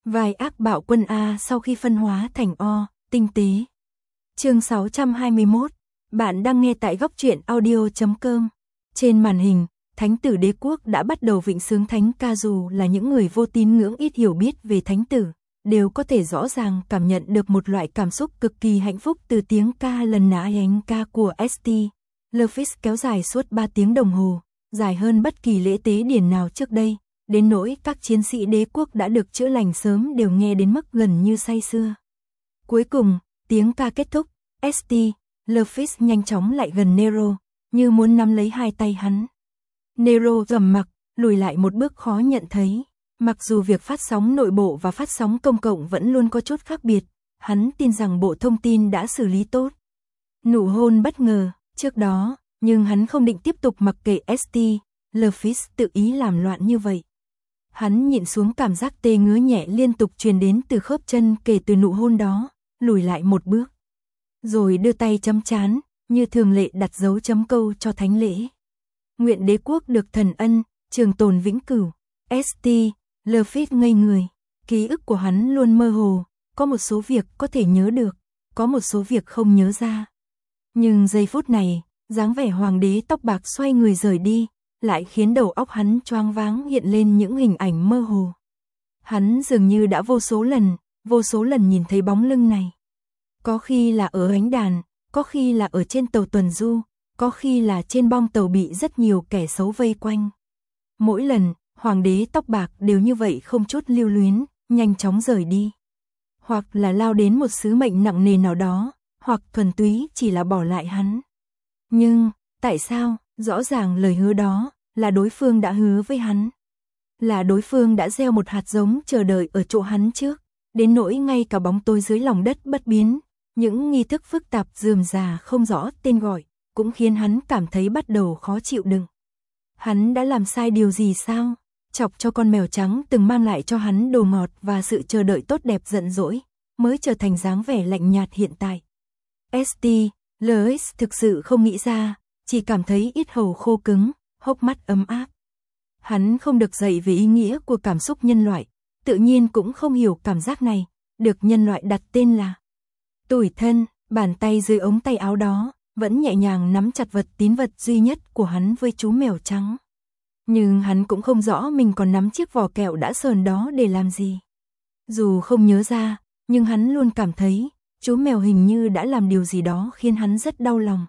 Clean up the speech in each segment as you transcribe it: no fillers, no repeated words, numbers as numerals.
Vai ác bạo quân A sau khi phân hóa thành O, tinh tế. Chương 621, bạn đang nghe tại góc truyện audio.com. Trên màn hình, Thánh tử đế quốc đã bắt đầu vịnh sướng thánh ca, dù là những người vô tín ngưỡng ít hiểu biết về thánh tử, đều có thể rõ ràng cảm nhận được một loại cảm xúc cực kỳ hạnh phúc từ tiếng ca lần nã ánh ca của St. Lefis kéo dài suốt 3 tiếng đồng hồ, dài hơn bất kỳ lễ tế điển nào trước đây. Đến nỗi các chiến sĩ đế quốc đã được chữa lành sớm đều nghe đến mức gần như say sưa. Cuối cùng, tiếng ca kết thúc, St. Lefis nhanh chóng lại gần Nero, như muốn nắm lấy hai tay hắn. Nero gầm mặc, lùi lại một bước khó nhận thấy. Mặc dù việc phát sóng nội bộ và phát sóng công cộng vẫn luôn có chút khác biệt, hắn tin rằng Bộ Thông tin đã xử lý tốt nụ hôn bất ngờ trước đó, nhưng hắn không định tiếp tục mặc kệ St. Lefis tự ý làm loạn như vậy. Hắn nhịn xuống cảm giác tê ngứa nhẹ liên tục truyền đến từ khớp chân kể từ nụ hôn đó, lùi lại một bước. Rồi đưa tay chấm trán, như thường lệ đặt dấu chấm câu cho thánh lễ. Nguyện đế quốc được thần ân, trường tồn vĩnh cửu. St. Lefis ngây người, ký ức của hắn luôn mơ hồ, có một số việc có thể nhớ được, có một số việc không nhớ ra. Nhưng giây phút này, dáng vẻ hoàng đế tóc bạc xoay người rời đi, lại khiến đầu óc hắn choáng váng hiện lên những hình ảnh mơ hồ. Hắn dường như đã vô số lần nhìn thấy bóng lưng này. Có khi là ở ánh đàn, có khi là ở trên tàu tuần du, có khi là trên bong tàu bị rất nhiều kẻ xấu vây quanh. Mỗi lần, hoàng đế tóc bạc đều như vậy không chút lưu luyến, nhanh chóng rời đi. Hoặc là lao đến một sứ mệnh nặng nề nào đó, hoặc thuần túy chỉ là bỏ lại hắn. Nhưng, tại sao? Rõ ràng lời hứa đó là đối phương đã hứa với hắn. Là đối phương đã gieo một hạt giống chờ đợi ở chỗ hắn trước, đến nỗi ngay cả bóng tối dưới lòng đất bất biến, những nghi thức phức tạp rườm rà không rõ tên gọi, cũng khiến hắn cảm thấy bắt đầu khó chịu đựng. Hắn đã làm sai điều gì sao? Chọc cho con mèo trắng từng mang lại cho hắn đồ ngọt và sự chờ đợi tốt đẹp giận dỗi, mới trở thành dáng vẻ lạnh nhạt hiện tại. St. Lefis thực sự không nghĩ ra, chỉ cảm thấy yết hầu khô cứng, hốc mắt ấm áp. Hắn không được dạy về ý nghĩa của cảm xúc nhân loại, tự nhiên cũng không hiểu cảm giác này, được nhân loại đặt tên là tủi thân. Bàn tay dưới ống tay áo đó vẫn nhẹ nhàng nắm chặt vật tín vật duy nhất của hắn với chú mèo trắng. Nhưng hắn cũng không rõ mình còn nắm chiếc vỏ kẹo đã sờn đó để làm gì. Dù không nhớ ra, nhưng hắn luôn cảm thấy chú mèo hình như đã làm điều gì đó khiến hắn rất đau lòng.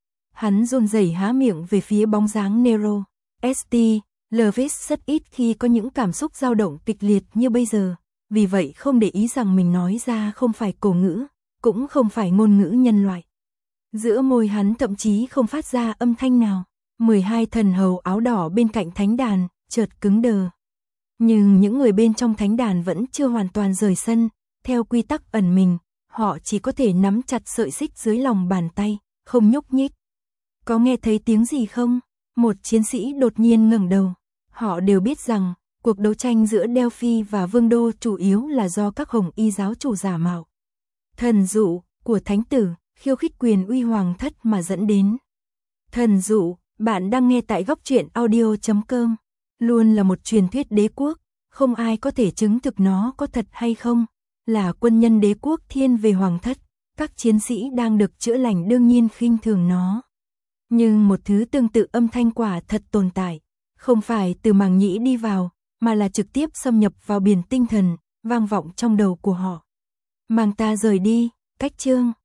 Hắn run rẩy há miệng về phía bóng dáng Nero. St. Lefis rất ít khi có những cảm xúc dao động kịch liệt như bây giờ, vì vậy không để ý rằng mình nói ra không phải cổ ngữ, cũng không phải ngôn ngữ nhân loại. Giữa môi hắn thậm chí không phát ra âm thanh nào. 12 thần hầu áo đỏ bên cạnh thánh đàn chợt cứng đờ. Nhưng những người bên trong thánh đàn vẫn chưa hoàn toàn rời sân, theo quy tắc ẩn mình, họ chỉ có thể nắm chặt sợi xích dưới lòng bàn tay, không nhúc nhích. Có nghe thấy tiếng gì không? Một chiến sĩ đột nhiên ngẩng đầu. Họ đều biết rằng, cuộc đấu tranh giữa Delphi và Vương đô chủ yếu là do các hồng y giáo chủ giả mạo thần dụ của thánh tử, khiêu khích quyền uy hoàng thất mà dẫn đến. Thần dụ, bạn đang nghe tại góc truyện audio.com, luôn là một truyền thuyết đế quốc, không ai có thể chứng thực nó có thật hay không. Là quân nhân đế quốc thiên về hoàng thất, các chiến sĩ đang được chữa lành đương nhiên khinh thường nó. Nhưng một thứ tương tự âm thanh quả thật tồn tại, không phải từ màng nhĩ đi vào, mà là trực tiếp xâm nhập vào biển tinh thần, vang vọng trong đầu của họ. Mang ta rời đi, cách chương.